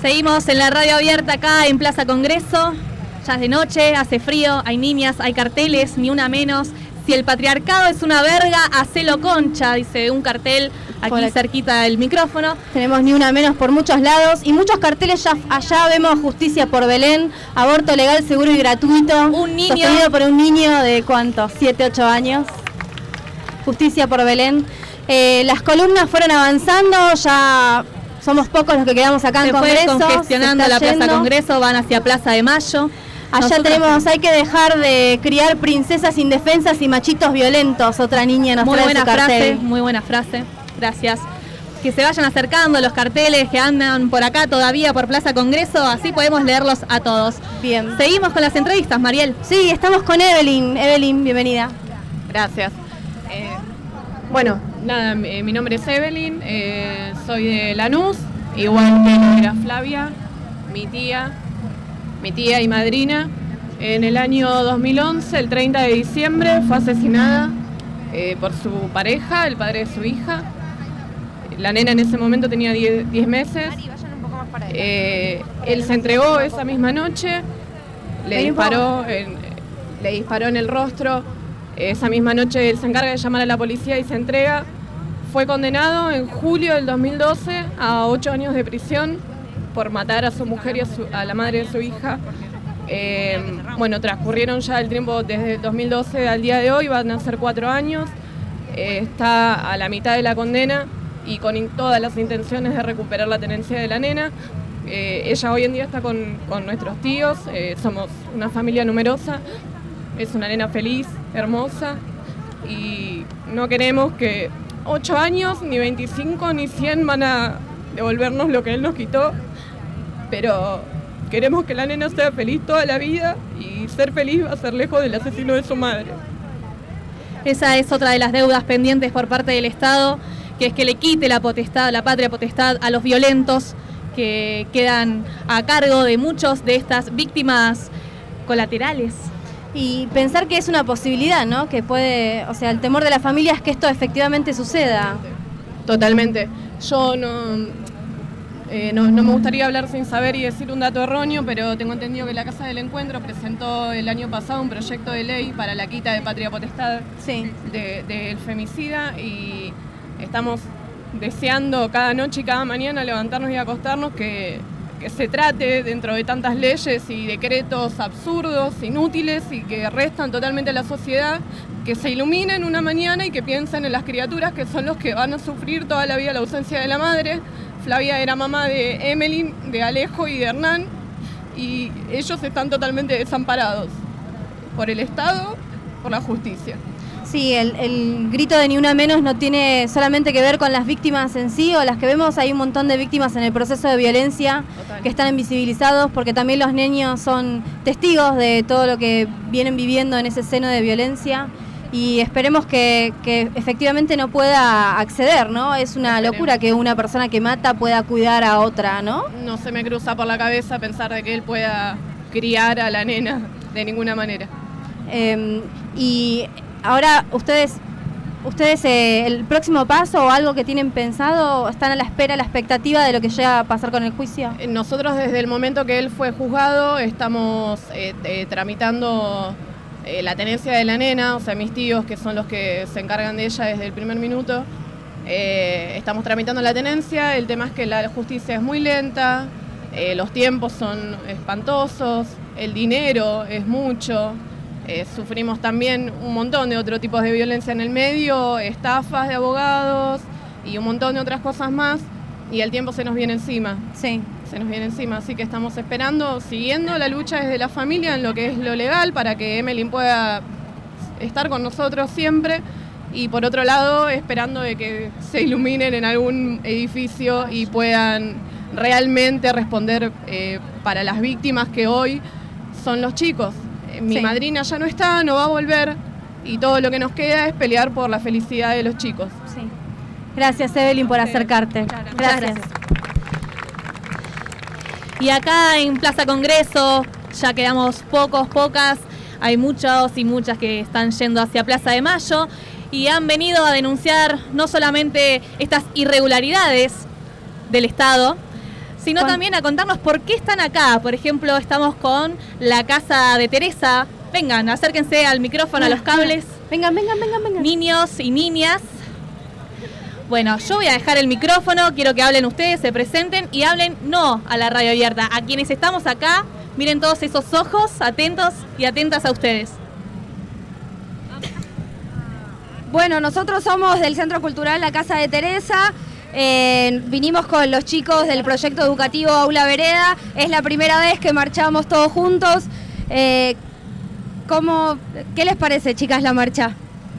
Seguimos en la radio abierta acá en Plaza Congreso. Ya es de noche, hace frío, hay niñas, hay carteles, ni una menos. Si el patriarcado es una verga, hacelo concha, dice un cartel aquí cerquita del micrófono. Tenemos ni una menos por muchos lados y muchos carteles. Allá vemos Justicia por Belén, aborto legal, seguro y gratuito. Un niño sostenido por un niño de ¿cuántos? 7, 8 años. Justicia por Belén. Las columnas fueron avanzando, ya somos pocos los que quedamos acá en Congreso. Se fue congestionando la Plaza Congreso, van hacia Plaza de Mayo. Allá tenemos, hay que dejar de criar princesas indefensas y machitos violentos. Otra niña nos trae su cartel. Muy buena frase, gracias. Que se vayan acercando los carteles que andan por acá todavía por Plaza Congreso, así podemos leerlos a todos. Bien. Seguimos con las entrevistas, Mariel. Sí, estamos con Evelyn. Evelyn, bienvenida. Gracias. Bueno, nada, mi nombre es Evelyn, soy de Lanús, igual que era Flavia, mi tía y madrina. En el año 2011, el 30 de diciembre, fue asesinada por su pareja, el padre de su hija. La nena en ese momento tenía 10 meses. Él se entregó esa misma noche, le disparó en el rostro. Esa misma noche él se encarga de llamar a la policía y se entrega. Fue condenado en julio del 2012 a 8 años de prisión por matar a su mujer y a la madre de su hija. Bueno, transcurrieron ya el tiempo desde el 2012 al día de hoy, van a ser 4 años. Está a la mitad de la condena y con todas las intenciones de recuperar la tenencia de la nena. Ella hoy en día está con nuestros tíos, somos una familia numerosa. Es una nena feliz, hermosa, y no queremos que 8 años, ni 25, ni 100 van a devolvernos lo que él nos quitó, pero queremos que la nena sea feliz toda la vida, y ser feliz va a ser lejos del asesino de su madre. Esa es otra de las deudas pendientes por parte del Estado, que es que le quite la potestad, la patria potestad a los violentos que quedan a cargo de muchos de estas víctimas colaterales. Y pensar que es una posibilidad, ¿no? Que puede, o sea, el temor de la familia es que esto efectivamente suceda. Totalmente. Yo no me gustaría hablar sin saber y decir un dato erróneo, pero tengo entendido que la Casa del Encuentro presentó el año pasado un proyecto de ley para la quita de patria potestad del femicida, y estamos deseando cada noche y cada mañana levantarnos y acostarnos que se trate, dentro de tantas leyes y decretos absurdos, inútiles y que restan totalmente a la sociedad, que se iluminen una mañana y que piensen en las criaturas que son los que van a sufrir toda la vida la ausencia de la madre. Flavia era mamá de Emelyn, de Alejo y de Hernán, y ellos están totalmente desamparados por el Estado, por la justicia. Sí, el grito de ni una menos no tiene solamente que ver con las víctimas en sí o las que vemos. Hay un montón de víctimas en el proceso de violencia que están invisibilizados, porque también los niños son testigos de todo lo que vienen viviendo en ese seno de violencia, y esperemos que efectivamente no pueda acceder, ¿no? Es una locura que una persona que mata pueda cuidar a otra, ¿no? No se me cruza por la cabeza pensar de que él pueda criar a la nena de ninguna manera. Y ahora, ustedes el próximo paso o algo que tienen pensado, ¿están a la espera, a la expectativa de lo que llega a pasar con el juicio? Nosotros desde el momento que él fue juzgado estamos tramitando la tenencia de la nena, o sea, mis tíos, que son los que se encargan de ella desde el primer minuto, estamos tramitando la tenencia. El tema es que la justicia es muy lenta, los tiempos son espantosos, el dinero es mucho. Sufrimos también un montón de otros tipos de violencia en el medio, estafas de abogados y un montón de otras cosas más, y el tiempo se nos viene encima. Sí. Se nos viene encima, así que estamos esperando, siguiendo la lucha desde la familia en lo que es lo legal para que Emelyn pueda estar con nosotros siempre, y por otro lado esperando de que se iluminen en algún edificio y puedan realmente responder para las víctimas que hoy son los chicos. Mi madrina ya no está, no va a volver, y todo lo que nos queda es pelear por la felicidad de los chicos. Sí. Gracias, Evelyn, por acercarte. Gracias. Y acá en Plaza Congreso ya quedamos pocas, hay muchos y muchas que están yendo hacia Plaza de Mayo y han venido a denunciar no solamente estas irregularidades del Estado, sino también a contarnos por qué están acá. Por ejemplo, estamos con la casa de Teresa. Vengan, acérquense al micrófono, a los cables. Vengan. Niños y niñas. Bueno, yo voy a dejar el micrófono, quiero que hablen ustedes, se presenten y hablen no a la radio abierta. A quienes estamos acá, miren todos esos ojos atentos y atentas a ustedes. Bueno, nosotros somos del Centro Cultural La Casa de Teresa. Vinimos con los chicos del proyecto educativo Aula Vereda. Es la primera vez que marchamos todos juntos. ¿Qué les parece, chicas, la marcha?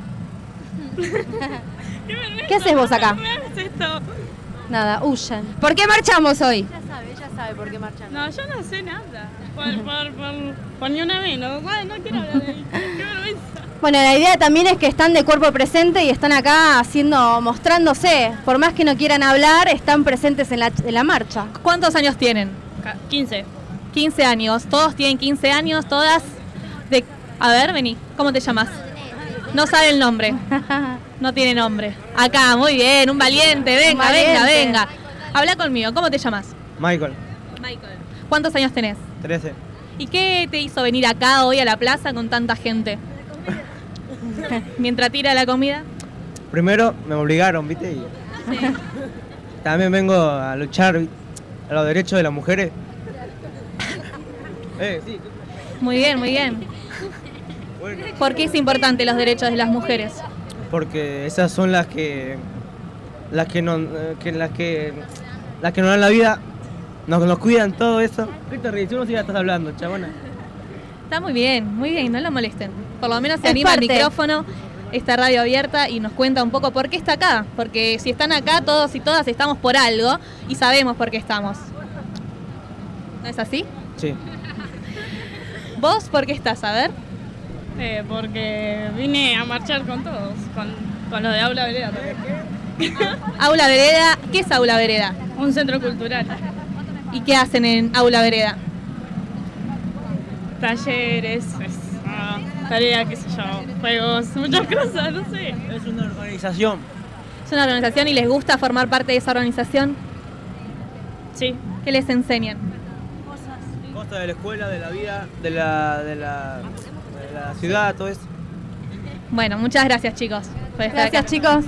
¿Qué haces vos acá? ¿Qué es esto? Nada, huyen. ¿Por qué marchamos hoy? Ella sabe por qué marchan. No, yo no sé nada. Por ni una menos. No quiero hablar de ahí. Qué vergüenza. Bueno, la idea también es que están de cuerpo presente y están acá mostrándose. Por más que no quieran hablar, están presentes en la marcha. ¿Cuántos años tienen? 15. 15 años. Todos tienen 15 años, todas. A ver, vení. ¿Cómo te llamas? No sabe el nombre. No tiene nombre. Acá, muy bien, un valiente. Venga. Habla conmigo. ¿Cómo te llamas? Michael. ¿Cuántos años tenés? 13. ¿Y qué te hizo venir acá hoy a la plaza con tanta gente? Mientras tira la comida. Primero me obligaron, ¿viste? Y también vengo a luchar a los derechos de las mujeres. Sí. Muy bien. Bueno, ¿Por qué es importante los derechos de las mujeres? porque esas son las que nos dan la vida, nos cuidan todo eso. ¿Qué te ríes? Uno sí ya estás hablando, chabona. Está muy bien, no lo molesten. Por lo menos se Es anima al parte. micrófono, esta radio abierta, y nos cuenta un poco por qué está acá. Porque si están acá, todos y todas estamos por algo y sabemos por qué estamos. ¿No es así? Sí. ¿Vos por qué estás? A ver. Porque vine a marchar con todos. Con los de Aula Vereda también. Aula Vereda, ¿qué es Aula Vereda? Un centro cultural. ¿Y qué hacen en Aula Vereda? Talleres, tareas, qué sé yo, juegos, muchas cosas, no sé. Es una organización. ¿Es una organización y les gusta formar parte de esa organización? Sí. ¿Qué les enseñan? Cosas de la escuela, de la vida, de la ciudad, todo eso. Bueno, muchas gracias, chicos, por estar acá. Gracias, chicos.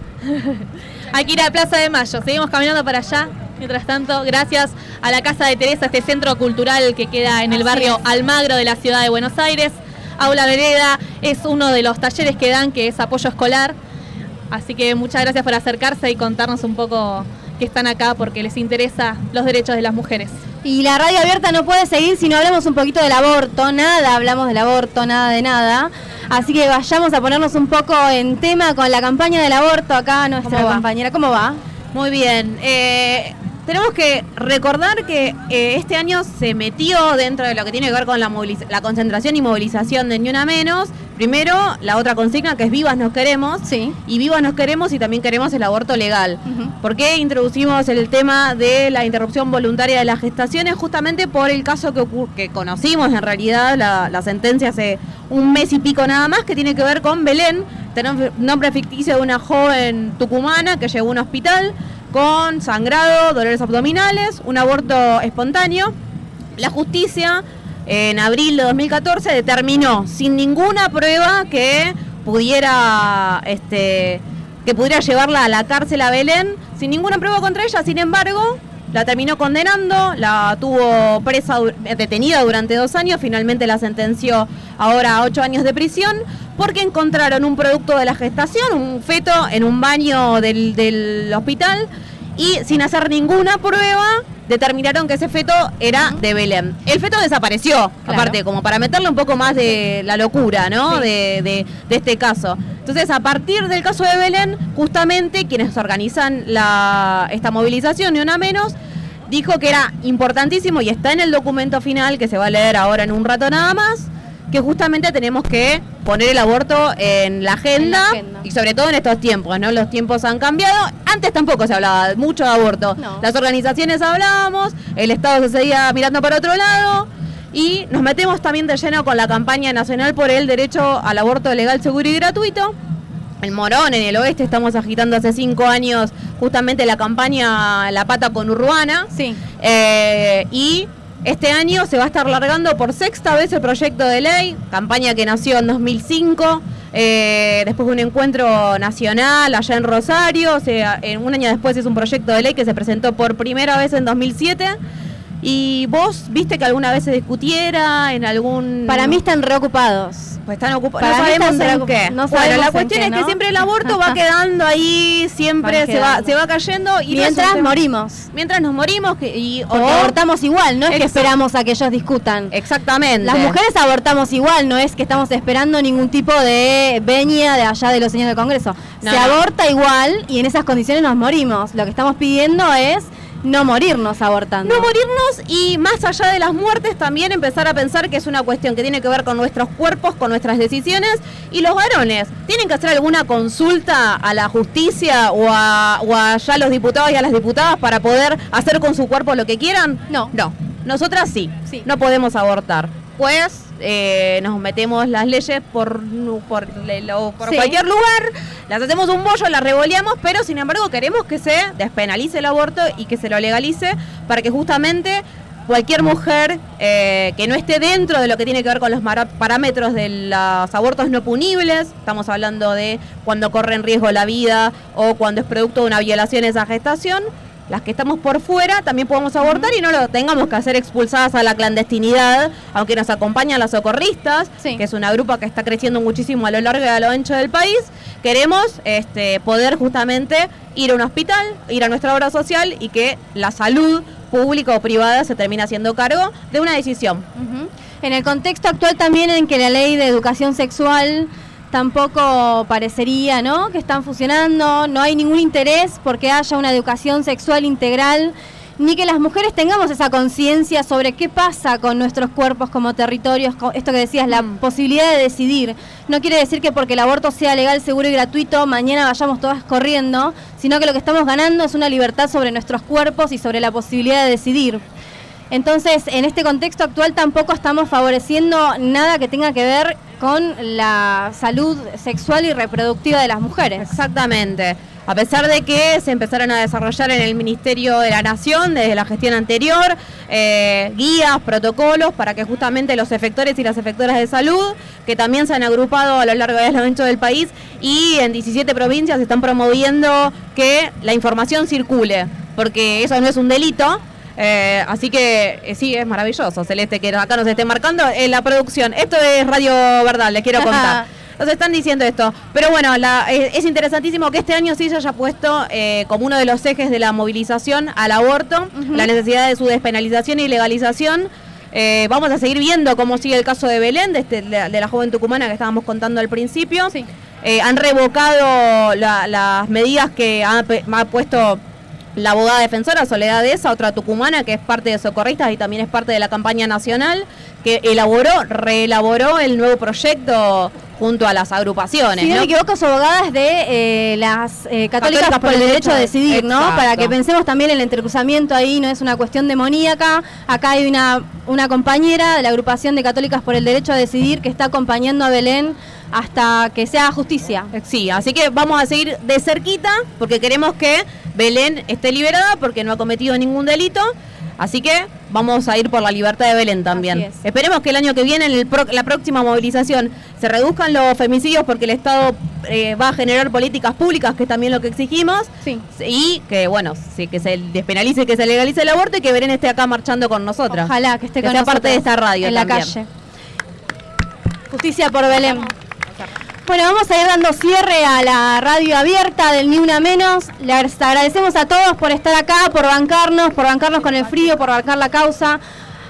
Hay que ir a Plaza de Mayo. Seguimos caminando para allá. Mientras tanto, gracias a la Casa de Teresa, este centro cultural que queda en el barrio Almagro de la ciudad de Buenos Aires. Aula Vereda es uno de los talleres que dan, que es apoyo escolar. Así que muchas gracias por acercarse y contarnos un poco que están acá porque les interesa los derechos de las mujeres. Y la radio abierta no puede seguir si no hablamos un poquito del aborto. Nada hablamos del aborto, nada de nada. Así que vayamos a ponernos un poco en tema con la campaña del aborto. Acá nuestra compañera, ¿cómo va? Muy bien. Tenemos que recordar que este año se metió dentro de lo que tiene que ver con la concentración y movilización de Ni Una Menos. Primero, la otra consigna que es Vivas Nos Queremos. Sí. Y Vivas Nos Queremos y también queremos el aborto legal. ¿Por qué introducimos el tema de la interrupción voluntaria de las gestaciones? Justamente por el caso que conocimos en realidad, la sentencia hace un mes y pico nada más, que tiene que ver con Belén, nombre ficticio de una joven tucumana que llegó a un hospital con sangrado, dolores abdominales, un aborto espontáneo. La justicia en abril de 2014 determinó sin ninguna prueba que pudiera llevarla a la cárcel a Belén, sin ninguna prueba contra ella. Sin embargo, la terminó condenando, la tuvo detenida durante 2 años, finalmente la sentenció ahora a 8 años de prisión, porque encontraron un producto de la gestación, un feto, en un baño del hospital, y sin hacer ninguna prueba determinaron que ese feto era de Belén. El feto desapareció, aparte, como para meterle un poco más de la locura, ¿no? Sí. De este caso. Entonces, a partir del caso de Belén, justamente quienes organizan esta movilización, Ni Una Menos, dijo que era importantísimo, y está en el documento final, que se va a leer ahora en un rato nada más, que justamente tenemos que poner el aborto en la agenda, y sobre todo en estos tiempos, ¿no? Los tiempos han cambiado. Antes tampoco se hablaba mucho de aborto. No. Las organizaciones hablábamos, el Estado se seguía mirando para otro lado, y nos metemos también de lleno con la campaña nacional por el derecho al aborto legal, seguro y gratuito. en Morón, en el oeste, estamos agitando hace 5 años justamente la campaña La Pata Conurbana. Sí. Y este año se va a estar largando por 6ª vez el proyecto de ley, campaña que nació en 2005, después de un encuentro nacional allá en Rosario, o sea, un año después es un proyecto de ley que se presentó por primera vez en 2007. ¿Y vos viste que alguna vez se discutiera en algún...? Para mí están reocupados. Pues están ocupados. No sabemos en qué. No bueno, la sabemos cuestión en qué, es que ¿no? siempre el aborto va quedando ahí, siempre se va cayendo. Y mientras morimos. Mientras nos morimos o abortamos igual, no es que esperamos a que ellos discutan. Exactamente. Las mujeres abortamos igual, no es que estamos esperando ningún tipo de venia de allá de los señores del Congreso. Se aborta igual y en esas condiciones nos morimos. Lo que estamos pidiendo es no morirnos abortando. No morirnos y más allá de las muertes también empezar a pensar que es una cuestión que tiene que ver con nuestros cuerpos, con nuestras decisiones. Y los varones, ¿tienen que hacer alguna consulta a la justicia o a ya los diputados y a las diputadas para poder hacer con su cuerpo lo que quieran? No. No. Nosotras sí. No podemos abortar. Pues nos metemos las leyes por cualquier lugar, las hacemos un bollo, las revoleamos, pero sin embargo queremos que se despenalice el aborto y que se lo legalice para que justamente cualquier mujer que no esté dentro de lo que tiene que ver con los parámetros de los abortos no punibles, estamos hablando de cuando corre en riesgo la vida o cuando es producto de una violación esa gestación, las que estamos por fuera también podemos abortar y no lo tengamos que hacer expulsadas a la clandestinidad, aunque nos acompañan las socorristas, que es una grupa que está creciendo muchísimo a lo largo y a lo ancho del país. Queremos poder justamente ir a un hospital, ir a nuestra obra social y que la salud pública o privada se termine haciendo cargo de una decisión. En el contexto actual también en que la ley de educación sexual tampoco parecería, ¿no?, que están funcionando, no hay ningún interés porque haya una educación sexual integral, ni que las mujeres tengamos esa conciencia sobre qué pasa con nuestros cuerpos como territorios, esto que decías, la posibilidad de decidir. No quiere decir que porque el aborto sea legal, seguro y gratuito, mañana vayamos todas corriendo, sino que lo que estamos ganando es una libertad sobre nuestros cuerpos y sobre la posibilidad de decidir. Entonces, en este contexto actual tampoco estamos favoreciendo nada que tenga que ver con la salud sexual y reproductiva de las mujeres. Exactamente. A pesar de que se empezaron a desarrollar en el Ministerio de la Nación, desde la gestión anterior, guías, protocolos, para que justamente los efectores y las efectoras de salud, que también se han agrupado a lo largo y a lo ancho del país, y en 17 provincias están promoviendo que la información circule, porque eso no es un delito. Así que sí, es maravilloso, Celeste, que acá nos esté marcando la producción. Esto es Radio Verdad, les quiero contar. Nos están diciendo esto. Pero bueno, es interesantísimo que este año sí se haya puesto como uno de los ejes de la movilización al aborto, la necesidad de su despenalización y legalización. Vamos a seguir viendo cómo sigue el caso de Belén, de la joven tucumana que estábamos contando al principio. Sí. Han revocado las medidas que ha puesto la abogada defensora Soledad Deza, otra tucumana que es parte de Socorristas y también es parte de la campaña nacional, que reelaboró el nuevo proyecto junto a las agrupaciones. Si no me equivoco, son abogadas de las católicas por el derecho a decidir, ¿no? Exacto. Para que pensemos también en el entrecruzamiento ahí, no es una cuestión demoníaca. Acá hay una compañera de la agrupación de católicas por el derecho a decidir que está acompañando a Belén hasta que se haga justicia. Sí, así que vamos a seguir de cerquita porque queremos que Belén esté liberada porque no ha cometido ningún delito. Así que vamos a ir por la libertad de Belén también. Esperemos que el año que viene, en la próxima movilización, se reduzcan los femicidios porque el Estado va a generar políticas públicas, que es también lo que exigimos. Sí. Y que, bueno, sí, que se despenalice, que se legalice el aborto y que Belén esté acá marchando con nosotras. Ojalá que esté con sea nosotras parte de esta radio en también. la calle. Justicia por Belén. Bueno, vamos a ir dando cierre a la radio abierta del Ni Una Menos. Les agradecemos a todos por estar acá, por bancarnos con el frío, por bancar la causa.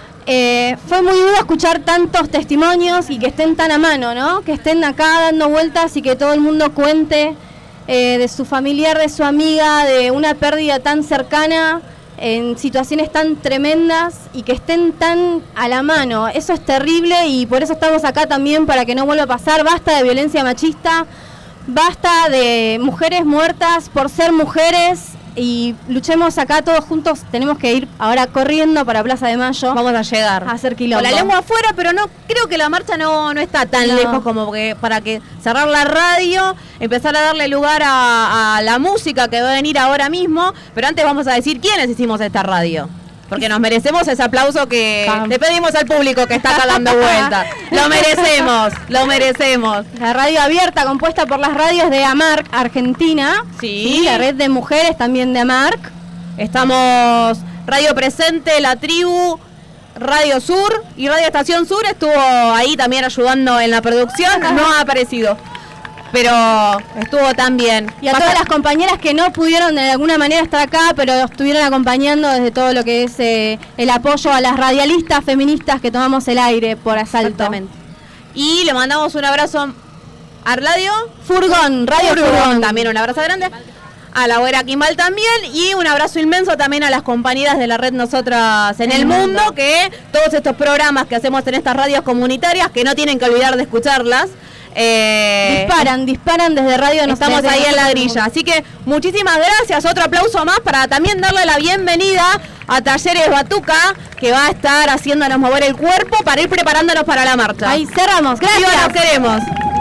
Fue muy duro escuchar tantos testimonios y que estén tan a mano, ¿no? Que estén acá dando vueltas y que todo el mundo cuente de su familiar, de su amiga, de una pérdida tan cercana, en situaciones tan tremendas y que estén tan a la mano. Eso es terrible y por eso estamos acá también, para que no vuelva a pasar. Basta de violencia machista, basta de mujeres muertas por ser mujeres. y luchemos acá todos juntos. Tenemos que ir ahora corriendo para Plaza de Mayo. Vamos a llegar. A hacer quilombo. Con la lengua afuera, pero no creo que la marcha no está tan lejos como que para que cerrar la radio, empezar a darle lugar a la música que va a venir ahora mismo. Pero antes vamos a decir quiénes hicimos esta radio. Porque nos merecemos ese aplauso que le pedimos al público que está acá dando vuelta. Lo merecemos, lo merecemos. La radio abierta, compuesta por las radios de AMARC, Argentina. Sí. La red de mujeres también de AMARC. Estamos Radio Presente, La Tribu, Radio Sur y Radio Estación Sur estuvo ahí también ayudando en la producción. No ha aparecido, pero estuvo también. Y a todas las compañeras que no pudieron de alguna manera estar acá, pero estuvieron acompañando desde todo lo que es el apoyo a las radialistas feministas que tomamos el aire por asalto. Exactamente. Y le mandamos un abrazo a Radio Furgón, Radio Furgón. También un abrazo grande. A la Hoguera Quimbal también. Y un abrazo inmenso también a las compañeras de la red Nosotras en el Mundo, que todos estos programas que hacemos en estas radios comunitarias, que no tienen que olvidar de escucharlas. Disparan desde Radio Nosotras. Estamos ahí en la grilla. Así que muchísimas gracias. Otro aplauso más para también darle la bienvenida a Talleres Batuca, que va a estar haciéndonos mover el cuerpo para ir preparándonos para la marcha. Ahí cerramos. Gracias. ¡Viva, nos queremos!